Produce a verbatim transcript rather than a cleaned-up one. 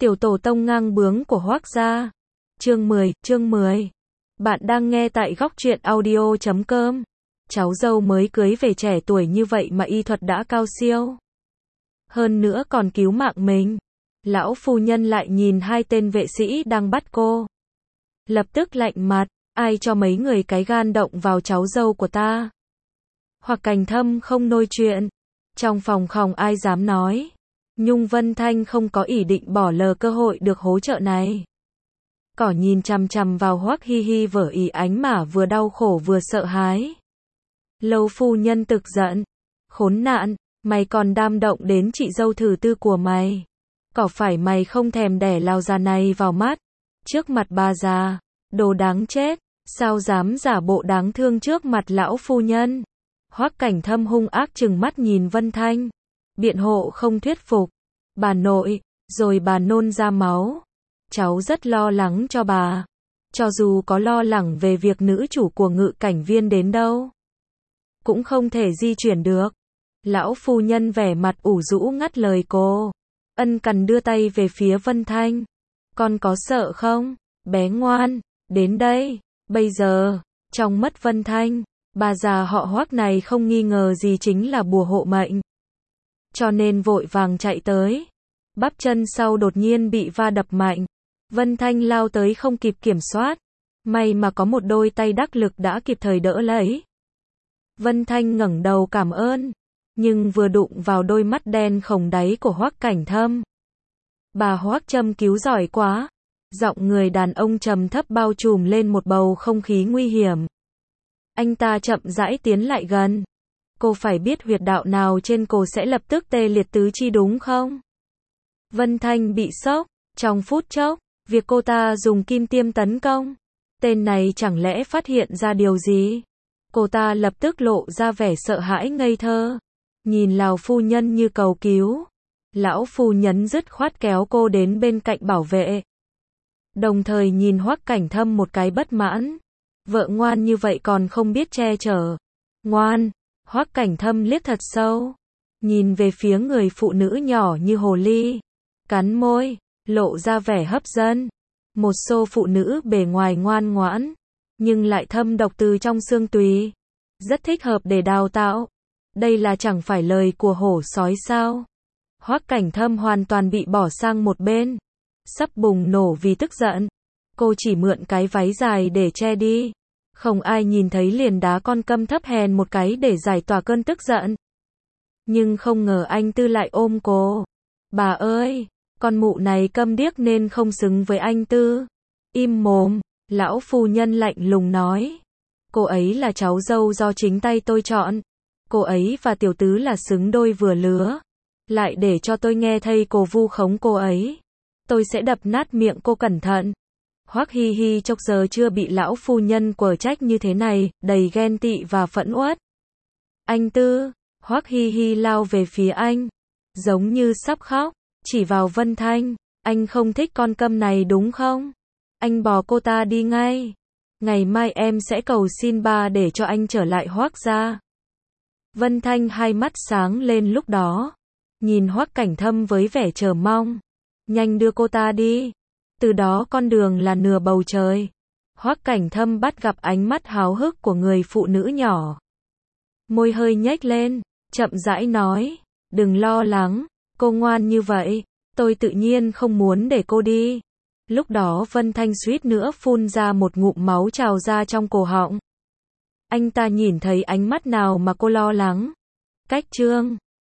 Tiểu tổ tông ngang bướng của Hoác gia. Chương mười, chương mười. Bạn đang nghe tại góc truyện audio chấm com. Cháu dâu mới cưới về trẻ tuổi như vậy mà y thuật đã cao siêu. Hơn nữa còn cứu mạng mình. Lão phu nhân lại nhìn hai tên vệ sĩ đang bắt cô. Lập tức lạnh mặt, ai cho mấy người cái gan động vào cháu dâu của ta. Hoặc Cảnh Thâm không nôi chuyện. Trong phòng không ai dám nói. Nhung Vân Thanh không có ý định bỏ lỡ cơ hội được hỗ trợ này. Cỏ nhìn chằm chằm vào Hoắc Hi Hi vở ý ánh mà vừa đau khổ vừa sợ hãi. Lâu phu nhân tức giận. Khốn nạn, mày còn đam động đến chị dâu thứ tư của mày. Có phải mày không thèm đẻ lao già này vào mắt? Trước mặt bà già, đồ đáng chết, sao dám giả bộ đáng thương trước mặt lão phu nhân? Hoắc Cảnh Thâm hung ác trừng mắt nhìn Vân Thanh. Biện hộ không thuyết phục. Bà nội, rồi bà nôn ra máu. Cháu rất lo lắng cho bà. Cho dù có lo lắng về việc nữ chủ của Ngự Cảnh Viên đến đâu, cũng không thể di chuyển được. Lão phu nhân vẻ mặt ủ rũ ngắt lời cô. Ân cần đưa tay về phía Vân Thanh. Con có sợ không? Bé ngoan, đến đây. Bây giờ, trong mắt Vân Thanh, bà già họ Hoắc này không nghi ngờ gì chính là bùa hộ mệnh. Cho nên vội vàng chạy tới. Bắp chân sau đột nhiên bị va đập mạnh. Vân Thanh lao tới không kịp kiểm soát. May mà có một đôi tay đắc lực đã kịp thời đỡ lấy. Vân Thanh ngẩng đầu cảm ơn. Nhưng vừa đụng vào đôi mắt đen khổng đáy của Hoắc Cảnh Thâm. Bà Hoắc châm cứu giỏi quá. Giọng người đàn ông trầm thấp bao trùm lên một bầu không khí nguy hiểm. Anh ta chậm rãi tiến lại gần. Cô phải biết huyệt đạo nào trên cổ sẽ lập tức tê liệt tứ chi đúng không? Vân Thanh bị sốc. Trong phút chốc, việc cô ta dùng kim tiêm tấn công. Tên này chẳng lẽ phát hiện ra điều gì? Cô ta lập tức lộ ra vẻ sợ hãi ngây thơ. Nhìn lão phu nhân như cầu cứu. Lão phu nhân dứt khoát kéo cô đến bên cạnh bảo vệ. Đồng thời nhìn Hoắc Cảnh Thâm một cái bất mãn. Vợ ngoan như vậy còn không biết che chở. Ngoan. Hoắc Cảnh Thâm liếc thật sâu. Nhìn về phía người phụ nữ nhỏ như hồ ly. Cắn môi, lộ ra vẻ hấp dẫn. Một số phụ nữ bề ngoài ngoan ngoãn, nhưng lại thâm độc từ trong xương tùy. Rất thích hợp để đào tạo. Đây là chẳng phải lời của hổ sói sao? Hoắc Cảnh Thâm hoàn toàn bị bỏ sang một bên. Sắp bùng nổ vì tức giận. Cô chỉ mượn cái váy dài để che đi. Không ai nhìn thấy liền đá con câm thấp hèn một cái để giải tỏa cơn tức giận. Nhưng không ngờ anh Tư lại ôm cô. Bà ơi, con mụ này câm điếc nên không xứng với anh Tư. Im mồm, lão phu nhân lạnh lùng nói. Cô ấy là cháu dâu do chính tay tôi chọn. Cô ấy và tiểu tứ là xứng đôi vừa lứa. Lại để cho tôi nghe thầy cô vu khống cô ấy. Tôi sẽ đập nát miệng cô cẩn thận. Hoắc Hi Hi chốc giờ chưa bị lão phu nhân quở trách như thế này, đầy ghen tị và phẫn uất. Anh Tư, Hoắc Hi Hi lao về phía anh, giống như sắp khóc, chỉ vào Vân Thanh, anh không thích con câm này đúng không? Anh bỏ cô ta đi ngay. Ngày mai em sẽ cầu xin ba để cho anh trở lại Hoắc gia. Vân Thanh hai mắt sáng lên lúc đó, nhìn Hoắc Cảnh Thâm với vẻ chờ mong. Nhanh đưa cô ta đi. Từ đó con đường là nửa bầu trời. Hoắc Cảnh Thâm bắt gặp ánh mắt háo hức của người phụ nữ nhỏ. Môi hơi nhếch lên, chậm rãi nói, đừng lo lắng, cô ngoan như vậy, tôi tự nhiên không muốn để cô đi. Lúc đó Vân Thanh suýt nữa phun ra một ngụm máu trào ra trong cổ họng. Anh ta nhìn thấy ánh mắt nào mà cô lo lắng. Cách chương